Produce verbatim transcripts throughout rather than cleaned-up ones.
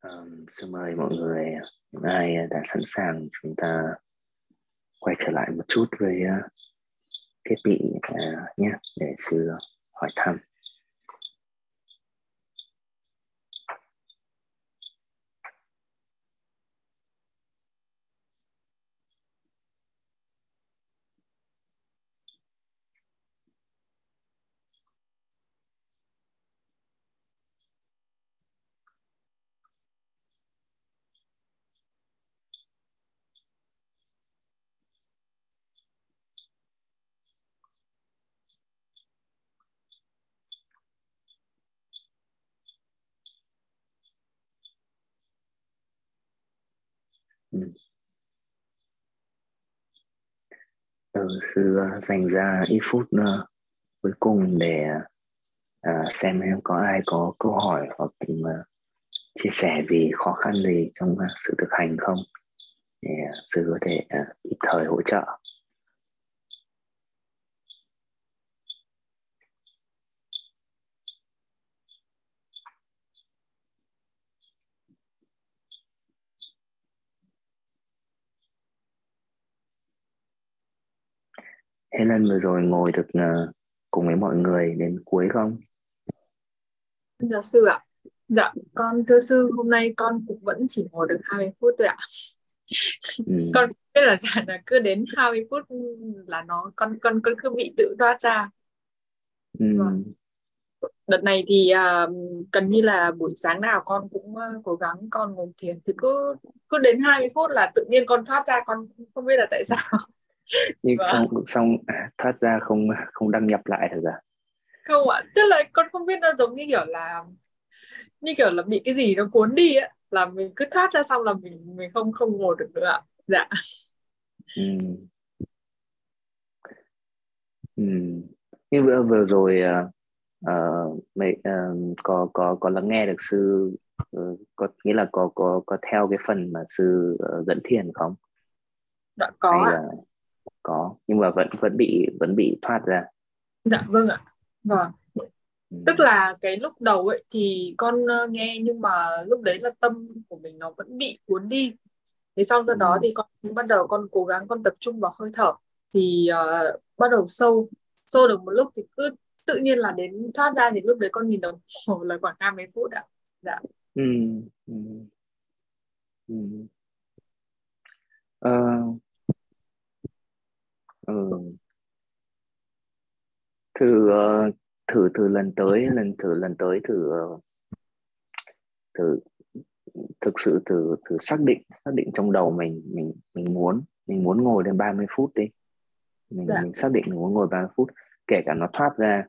Um, xin mời mọi người, những ai đã sẵn sàng, chúng ta quay trở lại một chút với uh, thiết bị uh, nhé, để sư hỏi thăm. Ừ. Ừ, sư uh, dành ra ít phút uh, cuối cùng để uh, xem em có ai có câu hỏi hoặc uh, chia sẻ gì, khó khăn gì trong uh, sự thực hành không, để uh, sư có thể uh, kịp thời hỗ trợ. Helen vừa rồi ngồi được uh, cùng với mọi người đến cuối không? Dạ sư ạ. Dạ con thưa sư, hôm nay con cũng vẫn chỉ ngồi được hai mươi phút thôi ạ. Ừ. Con biết là là cứ đến hai mươi phút là nó con con con cứ bị tự thoát ra. Ừ. Vâng. Đợt này thì à, gần như là buổi sáng nào con cũng à, cố gắng con ngồi thiền thì cứ cứ đến hai mươi phút là tự nhiên con thoát ra, con không biết là tại sao. Nhưng Vâng. xong xong à, thoát ra không không đăng nhập lại được à? Không ạ, tức là con không biết, nó giống như kiểu là như kiểu là bị cái gì nó cuốn đi á, là mình cứ thoát ra xong là mình mình không không ngồi được nữa ạ. Dạ. Ừ. Ừ. Nhưng vừa, vừa rồi uh, uh, mày uh, có có có lắng nghe được sư, uh, có nghĩa là có có có theo cái phần mà sư uh, dẫn thiền không? Dạ có Hay ạ. là có nhưng mà vẫn vẫn bị vẫn bị thoát ra? Dạ vâng ạ. Vâng. Ừ. Tức là cái lúc đầu ấy thì con ờ, nghe, nhưng mà lúc đấy là tâm của mình nó vẫn bị cuốn đi. Thế sau Ừ. đó thì con bắt đầu con cố gắng con tập trung vào hơi thở, thì ờ, bắt đầu sâu sâu được một lúc thì cứ tự nhiên là đến thoát ra, thì lúc đấy con nhìn đồng hồ là khoảng hai mươi phút ạ. Dạ. Ừ. Ừ. Ừ. Ờ, ừ. thử ờ, thử thử lần tới lần thử lần tới thử ờ, thử thực sự thử thử xác định xác định trong đầu mình mình mình muốn mình muốn ngồi đến ba mươi phút đi. mình Dạ. mình xác định mình muốn ngồi ba mươi phút, kể cả nó thoát ra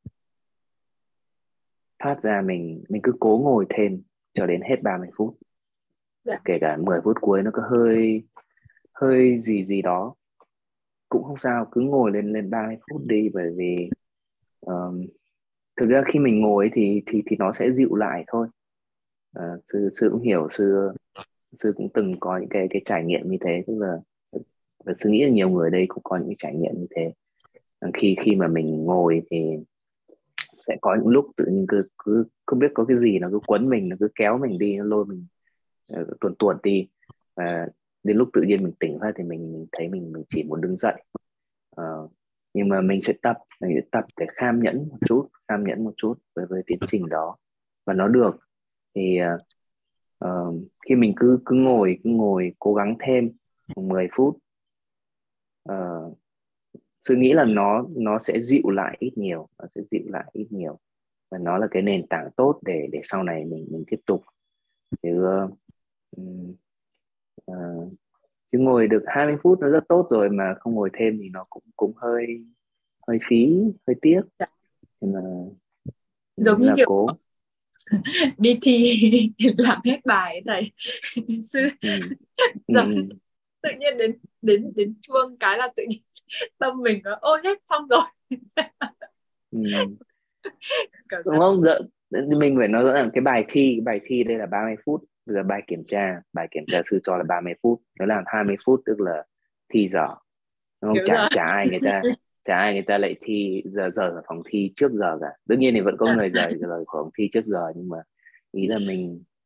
thoát ra mình mình cứ cố ngồi thêm cho đến hết ba mươi phút, Dạ. kể cả mười phút cuối nó có hơi hơi gì gì đó cũng không sao, cứ ngồi lên lên ba mươi phút đi. Bởi vì um, thực ra khi mình ngồi ấy thì thì thì nó sẽ dịu lại thôi. Ờ, sư sư cũng hiểu, sư sư cũng từng có những cái cái trải nghiệm như thế, tức là và sư nghĩ là nhiều người ở đây cũng có những cái trải nghiệm như thế. Ờ, khi khi mà mình ngồi thì sẽ có những lúc tự nhiên cứ cứ không biết có cái gì nó cứ quấn mình, nó cứ kéo mình đi, nó lôi mình uh, tuồn tuồn đi. Và đến lúc tự nhiên mình tỉnh ra thì mình, mình thấy mình mình chỉ muốn đứng dậy. Ờ, nhưng mà mình sẽ tập mình sẽ tập để kham nhẫn một chút kham nhẫn một chút với với tiến trình đó, và nó được. Thì uh, ờ, khi mình cứ cứ ngồi cứ ngồi cố gắng thêm mười phút, uh, sư nghĩ là nó nó sẽ dịu lại ít nhiều, nó sẽ dịu lại ít nhiều và nó là cái nền tảng tốt để để sau này mình mình tiếp tục. Chứ uh, uh, chứ ngồi được hai mươi phút nó rất tốt rồi, mà không ngồi thêm thì nó cũng cũng hơi hơi phí, hơi tiếc. Dạ. Nên là Giống nên như là kiểu cố. đi thi làm hết bài ấy thầy. Sư Ừ. Ừ. giống tự nhiên đến đến đến chuông cái là tự nhiên tâm mình nó ôi hết xong rồi. Ừ. Cảm Đúng giác. không? Dạ, mình phải nói rõ là cái bài thi cái bài thi đây là ba mươi phút. Bây giờ bài kiểm tra bài kiểm tra sư cho là ba mươi phút, nó làm hai mươi phút, tức là thi dở. Đúng không? Đúng chả rồi. chả ai người ta chả ai người ta lại thi giờ giờ ở phòng thi trước giờ cả. Tất nhiên thì vẫn có người rời rời phòng thi trước giờ, nhưng mà ý là mình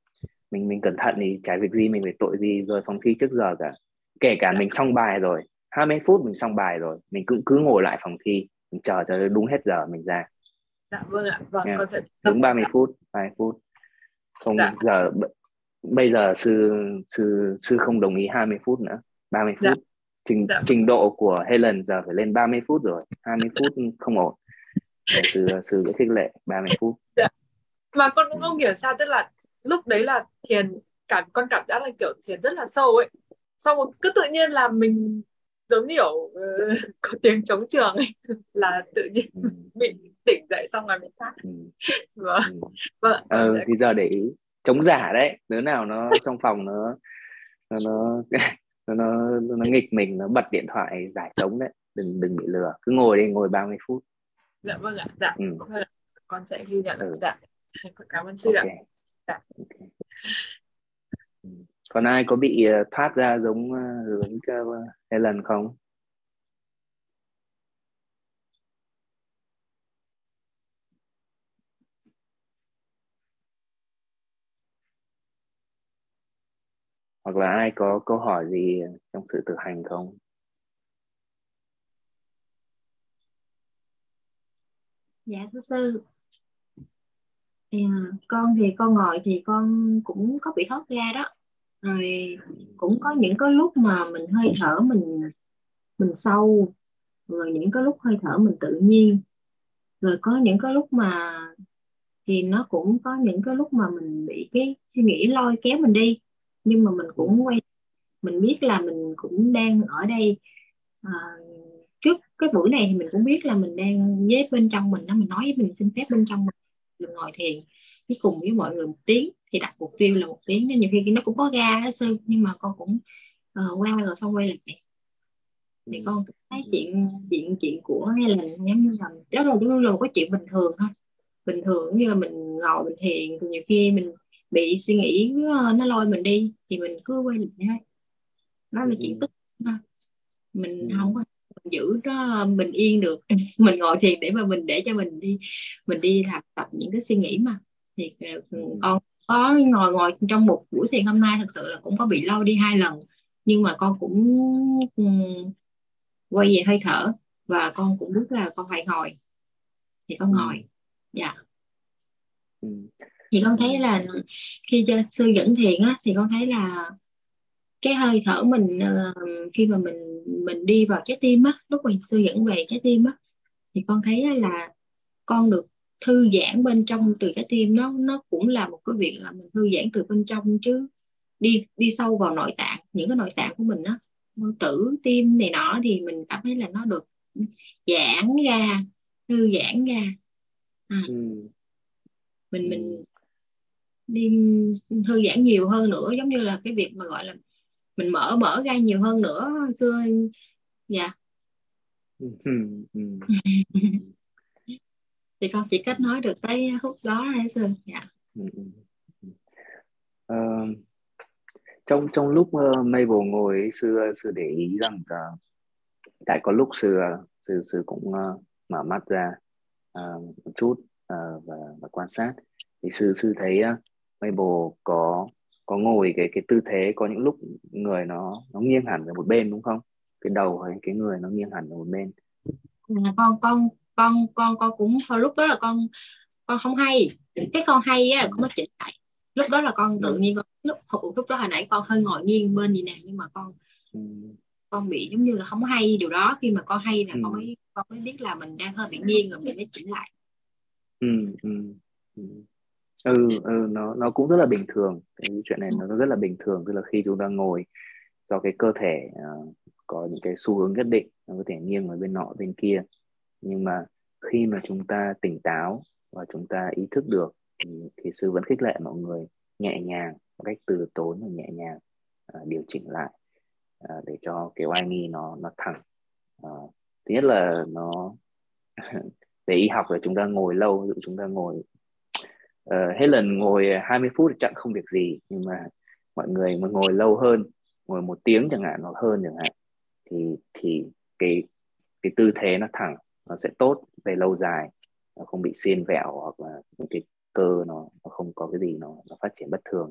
mình mình cẩn thận thì chả việc gì mình phải tội gì rời phòng thi trước giờ cả. Kể cả Dạ, mình xong bài rồi, hai mươi phút mình xong bài rồi, mình cũng cứ ngồi lại phòng thi, mình chờ cho đúng hết giờ mình ra dạ vâng ạ, vâng nha. con sẽ tập. Đúng ba mươi Dạ, phút ba mươi phút. Không dạ, giờ b- bây giờ sư sư sư không đồng ý hai mươi phút nữa, ba mươi dạ, phút. trình dạ, trình độ của Helen giờ phải lên ba mươi phút rồi, hai mươi phút không ổn. Nên sư sư sẽ khích lệ ba mươi phút. dạ. Mà con cũng Ừ. không hiểu sao, tức là lúc đấy là thiền, cảm con cảm giác là kiểu thiền rất là sâu ấy, xong rồi cứ tự nhiên là mình giống như kiểu ờ, có tiếng trống trường ấy, là tự nhiên Ừ. bị tỉnh dậy xong rồi mình phát. Ừ. Vâng, Ừ. vâng con Ờ, sẽ. thì giờ để ý chống giả đấy, đứa nào nó trong phòng nó nó nó nó, nó, nó nghịch mình, nó bật điện thoại giải trống đấy, đừng đừng bị lừa, cứ ngồi đi, ngồi ba mươi phút. Dạ vâng ạ, dạ Ừ. vâng ạ. Con sẽ ghi nhận ạ. Ừ. Dạ, con cảm ơn sư Ok. ạ. Dạ. Ok. Ừ. Còn ai có bị ờ, thoát ra giống ờ, giống cái, uh, Helen không? Hoặc là ai có câu hỏi gì trong sự thực hành không? Dạ thưa sư, thì, à, con thì con ngồi thì con cũng có bị thoát ra đó, rồi cũng có những cái lúc mà mình hơi thở mình mình sâu, rồi những cái lúc hơi thở mình tự nhiên, rồi có những cái lúc mà thì nó cũng có những cái lúc mà mình bị cái suy nghĩ lôi kéo mình đi, nhưng mà mình Ừ. cũng quay, mình biết là mình cũng đang ở đây. à, Trước cái buổi này thì mình cũng biết là mình đang với bên trong mình đó, mình nói với mình xin phép bên trong mình đừng ngồi thiền với cùng với mọi người một tiếng, thì đặt mục tiêu là một tiếng, nên nhiều khi nó cũng có ga á sư, nhưng mà con cũng ờ, qua rồi xong quay lại. Ừ. Thì con thấy chuyện chuyện chuyện của hay là giống như là đó là giống như là một cái chuyện bình thường thôi, bình thường như là mình ngồi mình thiền thì nhiều khi mình bị suy nghĩ ờ, nó lôi mình đi thì mình cứ quay lại thôi, đó là chuyện Ừ. tức thôi. Mình Ừ. không có mình giữ nó bình yên được mình ngồi thiền để mà mình để cho mình đi, mình đi làm tập những cái suy nghĩ mà. Thì ờ, Ừ. con có ngồi ngồi trong một buổi thiền hôm nay thật sự là cũng có bị lâu đi hai lần, nhưng mà con cũng ừm, quay về hơi thở, và con cũng biết là con phải ngồi thì con Ừ. ngồi. Dạ. Ừ. Thì con Ừ. thấy là khi cho sư dẫn thiền á thì con thấy là cái hơi thở mình ờ, khi mà mình mình đi vào trái tim á, lúc mà sư dẫn về trái tim á, thì con thấy á là con được thư giãn bên trong từ trái tim, nó nó cũng là một cái việc là mình thư giãn từ bên trong chứ. Đi đi sâu vào nội tạng, những cái nội tạng của mình á, tử tim này nọ, thì mình cảm thấy là nó được giãn ra, thư giãn ra. à, Ừ. mình Ừ. mình đi thư giãn nhiều hơn nữa, giống như là cái việc mà gọi là mình mở mở ra nhiều hơn nữa xưa. Dạ. Ừ. Ừ. Thì con chỉ kết nối được tới khúc đó hay xưa. Dạ. Ừ. Ừ. Ờ, trong trong lúc uh, Mabel ngồi ấy, sư sư để ý rằng uh, tại có lúc sư sư sư cũng uh, mở mắt ra uh, một chút, uh, và, và quan sát, thì sư sư thấy uh, Mabel có có ngồi cái cái tư thế, có những lúc người nó nó nghiêng hẳn về một bên đúng không, cái đầu hay cái người nó nghiêng hẳn về một bên. À, con con con con con cũng hồi lúc đó là con con không hay, cái con hay á Ừ. con mới chỉnh lại. Lúc đó là con tự Ừ. nhiên con, lúc lúc đó hồi nãy con hơi ngồi nghiêng bên gì nè, nhưng mà con Ừ. con bị giống như là không hay điều đó, khi mà con hay là Ừ. con mới con mới biết là mình đang hơi bị nghiêng rồi mình mới chỉnh lại. Ừ. Ừ. Ừ. Ừ. Ừ. nó nó cũng rất là bình thường, cái chuyện này Ừ. nó rất là bình thường, tức là khi chúng ta ngồi, do cái cơ thể uh, có những cái xu hướng nhất định, nó có thể nghiêng ở bên nọ bên kia, nhưng mà khi mà chúng ta tỉnh táo và chúng ta ý thức được thì, thì sư vẫn khích lệ mọi người nhẹ nhàng, một cách từ tốn và nhẹ nhàng uh, điều chỉnh lại, uh, để cho cái oai nghi nó nó thẳng. Uh, thứ nhất là nó về y học là chúng ta ngồi lâu, ví dụ chúng ta ngồi uh, hết lần ngồi hai mươi phút thì chẳng không việc gì, nhưng mà mọi người mà ngồi lâu hơn, ngồi một tiếng chẳng hạn hoặc hơn chẳng hạn, thì thì cái cái tư thế nó thẳng, nó sẽ tốt về lâu dài, nó không bị xiên vẹo hoặc là những cái cơ nó nó không có cái gì nó nó phát triển bất thường.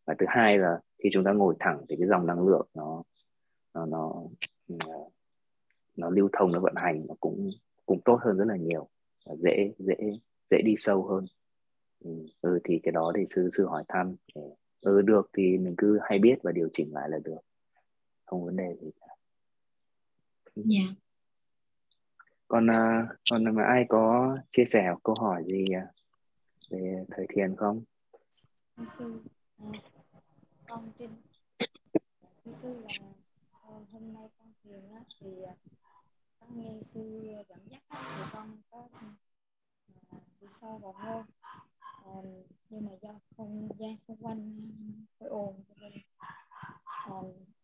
Và thứ hai là khi chúng ta ngồi thẳng thì cái dòng năng lượng nó nó nó nó lưu thông, nó vận hành nó cũng cũng tốt hơn rất là nhiều, dễ dễ dễ đi sâu hơn. Ừ, ừ thì cái đó thì sư sư hỏi thăm. Ừ được thì mình cứ hay biết và điều chỉnh lại là được, không vấn đề gì cả. Dạ. Yeah. Còn uh, còn mà ai có chia sẻ câu hỏi gì về thời thiền không? Thưa sư, à, con Trinh. Thưa sư là à, hôm nay con thiền á, thì à, con nghe sư dẫn dắt á, thì con có à, đi sâu vào hơn. À, nhưng mà do không gian xung quanh hơi ồn cho nên à,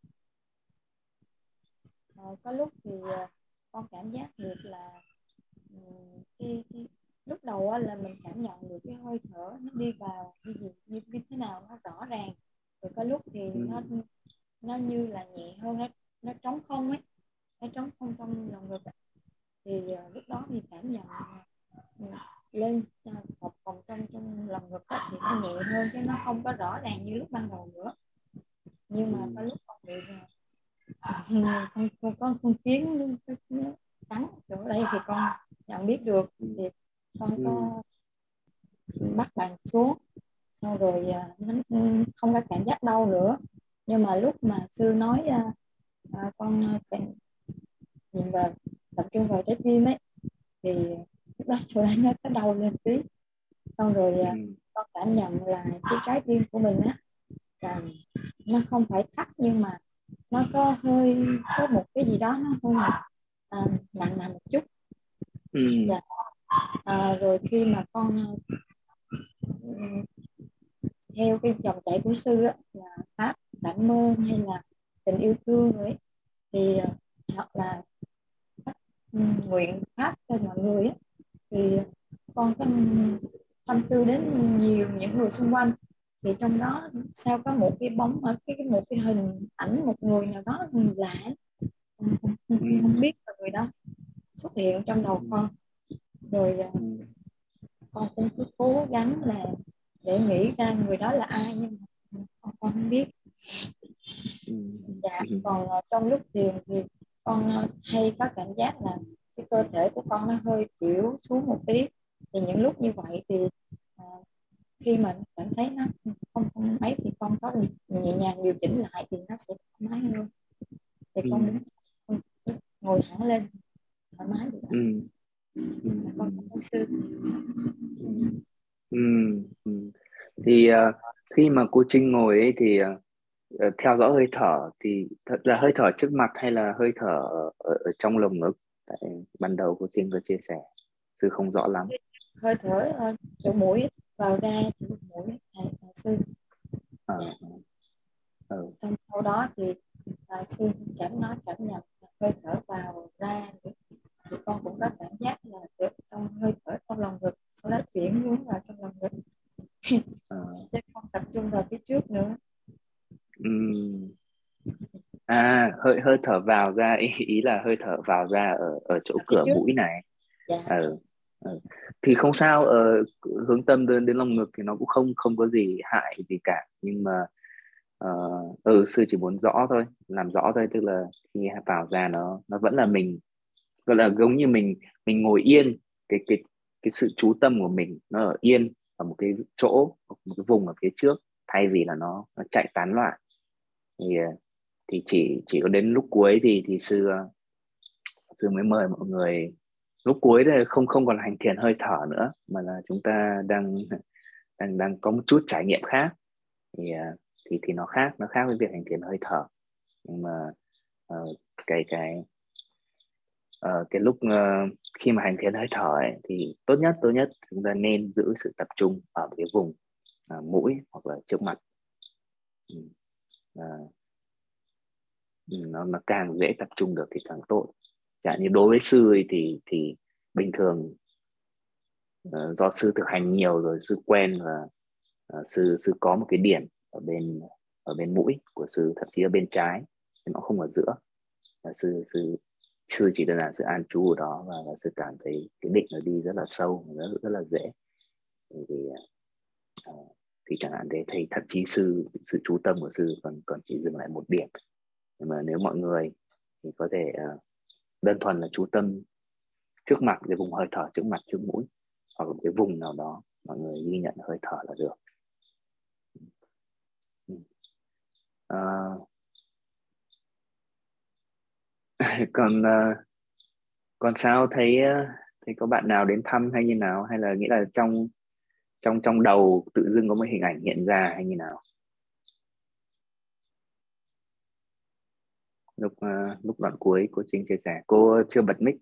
à, có lúc thì à, con cảm giác được là um, cái, cái lúc đầu á, là mình cảm nhận được cái hơi thở nó đi vào như, gì, như, như thế nào nó rõ ràng, rồi có lúc thì Ừ. nó nó như là nhẹ hơn, nó nó trống không ấy, nó trống không trong lòng ngực ấy. Thì uh, lúc đó thì cảm nhận uh, lên uh, một vòng trong trong lòng ngực ấy, thì nó nhẹ hơn chứ nó không có rõ ràng như lúc ban đầu nữa. Nhưng mà Ừ. có lúc con bị uh, con con con con kiến nó cắn chỗ đây thì con nhận biết được. Ừ. Thì con Ừ. có bắt bàn xuống, sau rồi uh, nó không có cảm giác đau nữa. Nhưng mà lúc mà sư nói uh, uh, con uh, nhìn vào, tập trung vào trái tim ấy, thì lúc đó chỗ đấy nó có đau lên tí. Xong rồi Ừ. con cảm nhận là cái trái tim của mình á, là nó không phải thắt nhưng mà nó có hơi có một cái gì đó nó hơi à, nặng nặng một chút. Ừ. Dạ. À, rồi khi mà con theo cái dòng chảy của sư á, là pháp cảm ơn hay là tình yêu thương ấy, thì hoặc là nguyện pháp cho mọi người ấy, thì con có tâm tư đến nhiều những người xung quanh. Thì trong đó sao có một cái bóng ở cái một cái hình ảnh một người nào đó lạ, không, không, không, Ừ. không biết là người đó xuất hiện trong đầu con. Rồi Ừ. con cũng cứ cố gắng là để nghĩ ra người đó là ai, nhưng mà con, con không biết. Ừ. Dạ. Ừ. Còn uh, trong lúc thiền thì con uh, hay có cảm giác là cái cơ thể của con nó hơi kiểu xuống một tí. Thì những lúc như vậy thì uh, khi mà cảm thấy nó không không mấy thì con có nhẹ nhàng điều chỉnh lại thì nó sẽ thoải mái hơn. Thì Ừ. con đứng con ngồi thẳng lên thoải mái được. Ừ. Ừ. Con cảm ơn sư. Ừ. Ừ. Ừ. Thì uh, khi mà cô Trinh ngồi ấy thì uh, theo dõi hơi thở, thì thật là hơi thở trước mặt hay là hơi thở ở, ở, ở trong lồng ngực? Tại ban đầu cô Trinh có chia sẻ sư không rõ lắm. Hơi thở uh, chỗ mũi vào ra chỗ mũi thầy sư. Ờ. Dạ. Ờ. Xong sau đó thì uh, sư cảm nói cảm nhận hơi thở vào ra thì, thì con cũng có cảm giác là được trong hơi thở trong lòng ngực, sau đó chuyển hướng vào trong lòng ngực. Ờ. Chứ không tập trung vào phía trước nữa. Ừ. À, hơi hơi thở vào ra, ý, ý là hơi thở vào ra ở ở chỗ Ở phía cửa trước. mũi này. Dạ. Ờ. Ờ. Thì không sao, ờ, hướng tâm đến đến lồng ngực thì nó cũng không không có gì hại gì cả, nhưng mà ờ, ừ sư chỉ muốn rõ thôi, làm rõ thôi, tức là khi vào ra nó nó vẫn là mình, gọi là giống như mình mình ngồi yên, cái cái cái sự chú tâm của mình nó ở yên ở một cái chỗ, một cái vùng ở phía trước, thay vì là nó nó chạy tán loạn. Thì ờ, thì chỉ chỉ có đến lúc cuối thì thì sư sư mới mời mọi người, lúc cuối thì không không còn hành thiền hơi thở nữa, mà là chúng ta đang đang đang có một chút trải nghiệm khác. Thì ờ, thì thì nó khác, nó khác với việc hành thiền hơi thở. Nhưng mà uh, cái cái uh, cái lúc uh, khi mà hành thiền hơi thở ấy, thì tốt nhất tốt nhất chúng ta nên giữ sự tập trung ở cái vùng uh, mũi hoặc là trước mặt. Ừ. Uh, nó nó càng dễ tập trung được thì càng tốt. Chẳng như đối với sư ấy thì thì bình thường uh, do sư thực hành nhiều rồi, sư quen, và uh, sư sư có một cái điểm ở bên ở bên mũi của sư, thậm chí ở bên trái, nó không ở giữa. Và sư sư sư chỉ đơn giản sự an trú ở đó, và, và sư cảm thấy cái định nó đi rất là sâu, rất, rất là dễ. Thì uh, thì chẳng hạn thế, thì thậm chí sư sự chú tâm của sư còn còn chỉ dừng lại một điểm. Nhưng mà nếu mọi người thì có thể uh, đơn thuần là chú tâm trước mặt, cái vùng hơi thở trước mặt trước mũi, hoặc là một cái vùng nào đó mọi người ghi nhận hơi thở là được. Uh, còn uh, còn sao, thấy uh, thấy có bạn nào đến thăm hay như nào, hay là nghĩa là trong trong trong đầu tự dưng có một hình ảnh hiện ra hay như nào lúc uh, lúc đoạn cuối cô Trinh chia sẻ? Cô chưa bật mic.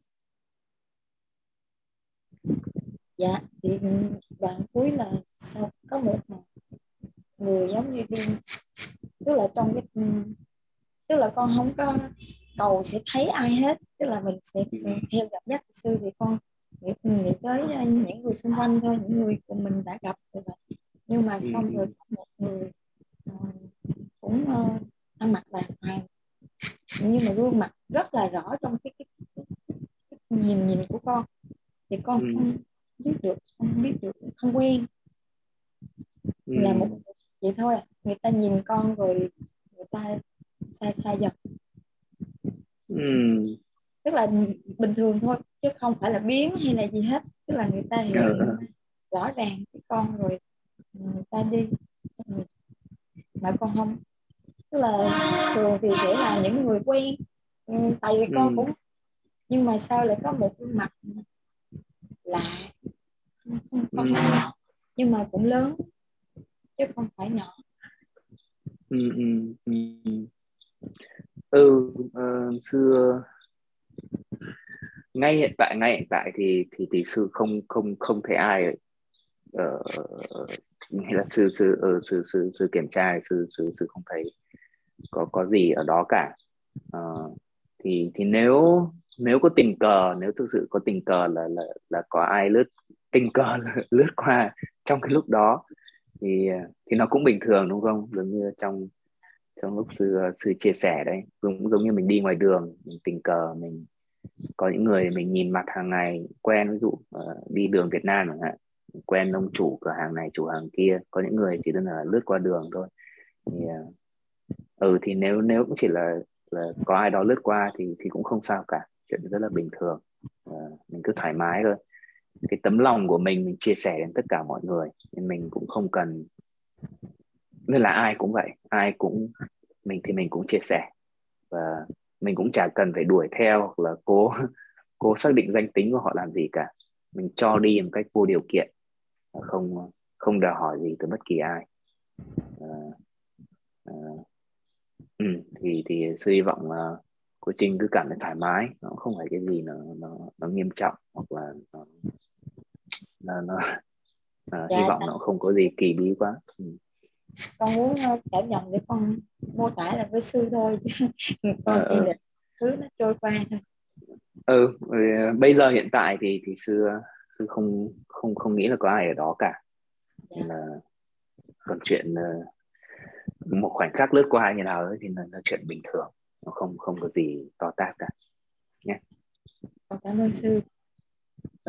Dạ thì đoạn cuối là sau có một người giống như đi, tức là trong cái, tức là con không có cầu sẽ thấy ai hết, tức là mình sẽ Ừ. theo cảm giác của sư thì con nghĩ, nghĩ tới những người xung quanh thôi, những người của mình đã gặp rồi. Nhưng mà Ừ. xong rồi có một người uh, cũng uh, ăn mặc đàng hoàng, nhưng mà gương mặt rất là rõ trong cái, cái, cái, cái nhìn nhìn của con thì con Ừ. không biết được, không biết được, không quen. Ừ. Là một vậy thôi, người ta nhìn con rồi người ta sai sai giật, Ừ. tức là bình thường thôi chứ không phải là biến hay là gì hết, tức là người ta hiện Ừ. rõ ràng với con rồi người ta đi, mà con không, tức là thường thì sẽ là những người quen. Ừ, tại vì con Ừ. cũng, nhưng mà sao lại có một gương mặt lạ, không, không, Ừ. không, nhưng mà cũng lớn chứ không phải nhỏ. Ừ. Ừ. Ừ. Ừ. Uh, xưa ngay hiện tại ngay hiện tại thì thì thì sư không không không thể ai ở uh, hay là sư sư ở sư sư sư kiểm tra, sư sư sư không thấy có có gì ở đó cả. Uh, thì thì nếu nếu có tình cờ, nếu thực sự có tình cờ là là là có ai lướt tình cờ lướt qua trong cái lúc đó thì thì nó cũng bình thường, đúng không? Giống như trong trong lúc sư sư chia sẻ đấy, cũng giống như mình đi ngoài đường, mình tình cờ mình có những người mình nhìn mặt hàng ngày quen, ví dụ uh, đi đường Việt Nam chẳng hạn, quen ông chủ cửa hàng này chủ hàng kia. Có những người chỉ đơn là lướt qua đường thôi, thì uh, ừ thì nếu nếu cũng chỉ là là có ai đó lướt qua thì thì cũng không sao cả, chuyện rất là bình thường. Uh, mình cứ thoải mái thôi, cái tấm lòng của mình mình chia sẻ đến tất cả mọi người, nên mình cũng không cần, nên là ai cũng vậy, ai cũng, mình thì mình cũng chia sẻ, và mình cũng chả cần phải đuổi theo hoặc là cố cố xác định danh tính của họ làm gì cả. Mình cho đi một cách vô điều kiện, không không đòi hỏi gì từ bất kỳ ai. à, à, ừ, thì thì sư hy vọng là cô Trinh cứ cảm thấy thoải mái, nó không phải cái gì nó nó, nó nghiêm trọng, hoặc là nó, nó, nó à, hy Dạ vọng nó không có gì kỳ bí quá. Ừ. con muốn uh, cảm nhận để con mô tả là với sư thôi chứ Ờ, con chỉ ờ. để thứ nó trôi qua thôi. Ừ, bây giờ hiện tại thì thì sư sư không không không nghĩ là có ai ở đó cả, Dạ. nên là còn chuyện uh, một khoảnh khắc lướt qua như nào ấy thì là, là chuyện bình thường, nó không không có gì to tát cả nhé. Con cảm ơn sư. Ừ.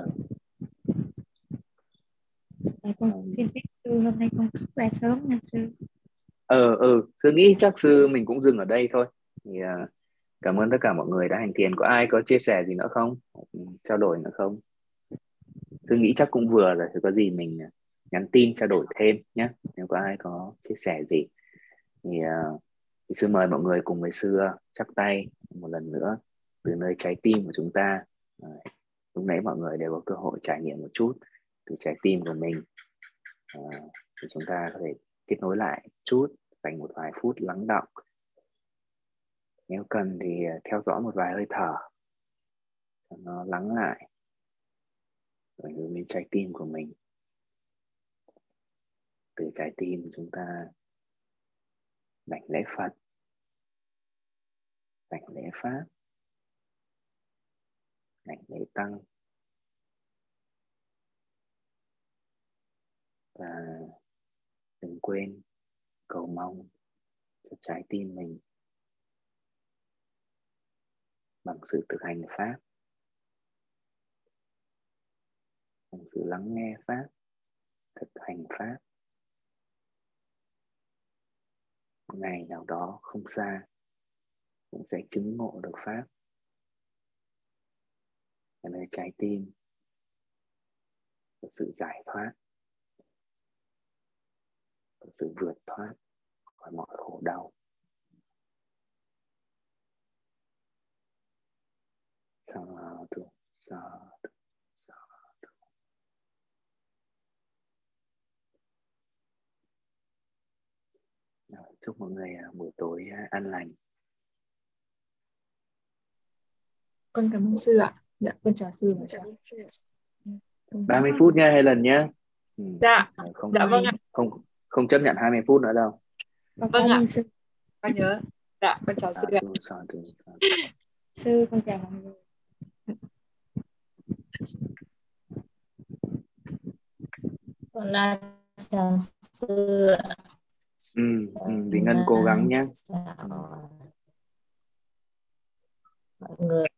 À, con Ừ. xin phép sư hôm nay con khóc ra sớm nha sư. ờ ừ sư nghĩ chắc sư mình cũng dừng ở đây thôi. Thì uh, cảm ơn tất cả mọi người đã hành thiền. Có ai có chia sẻ gì nữa không, trao đổi nữa không? Sư nghĩ chắc cũng vừa rồi, thì có gì mình nhắn tin trao đổi thêm nhé, nếu có ai có chia sẻ gì thì, uh, thì sư mời mọi người cùng với sư chắp tay một lần nữa từ nơi trái tim của chúng ta. uh, lúc nãy mọi người đều có cơ hội trải nghiệm một chút từ trái tim của mình. uh, thì chúng ta có thể kết nối lại chút, dành một vài phút lắng đọng. Nếu cần thì theo dõi một vài hơi thở cho nó lắng lại, rồi hướng đến trái tim của mình. Từ trái tim chúng ta đảnh lễ Phật, đảnh lễ Pháp, đảnh lễ Tăng, và đừng quên cầu mong cho trái tim mình bằng sự thực hành Pháp, bằng sự lắng nghe Pháp, thực hành Pháp, ngày nào đó không xa cũng sẽ chứng ngộ được pháp ở nơi trái tim, có sự giải thoát, có sự vượt thoát khỏi mọi khổ đau. Sadhu, sadhu, sadhu. Chúc mọi người buổi tối an lành. Con cảm ơn sư ạ. Dạ, con chào sư và chào. ba mươi phút nha Helen nhé. Ừ. Dạ, Không, dạ vâng ạ. Không, không chấp nhận hai mươi phút nữa đâu. Con Vâng cảm ạ. ơn sư. Con nhớ. Dạ, con chào sư ạ. Sadhu, sadhu, sadhu. Sư, con chào mọi người. Con là chào sư. Ừ, ừ, Vì Ngân cố gắng nhé. Chào mọi người.